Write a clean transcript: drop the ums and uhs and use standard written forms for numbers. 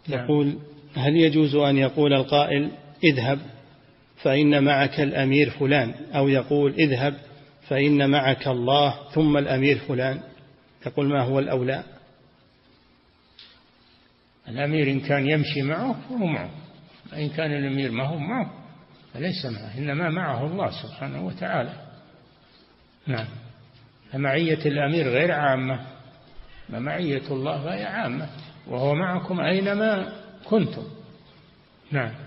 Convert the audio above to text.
يقول: هل يجوز أن يقول القائل اذهب فإن معك الأمير فلان، أو يقول اذهب فإن معك الله ثم الأمير فلان؟ يقول: ما هو الأولى؟ الأمير إن كان يمشي معه فهو معه، إن كان الأمير ما هو معه فليس معه، إنما معه الله سبحانه وتعالى. نعم. فمعية الأمير غير عامة، فمعية الله غير عامة، وهو معكم أينما كنتم. نعم.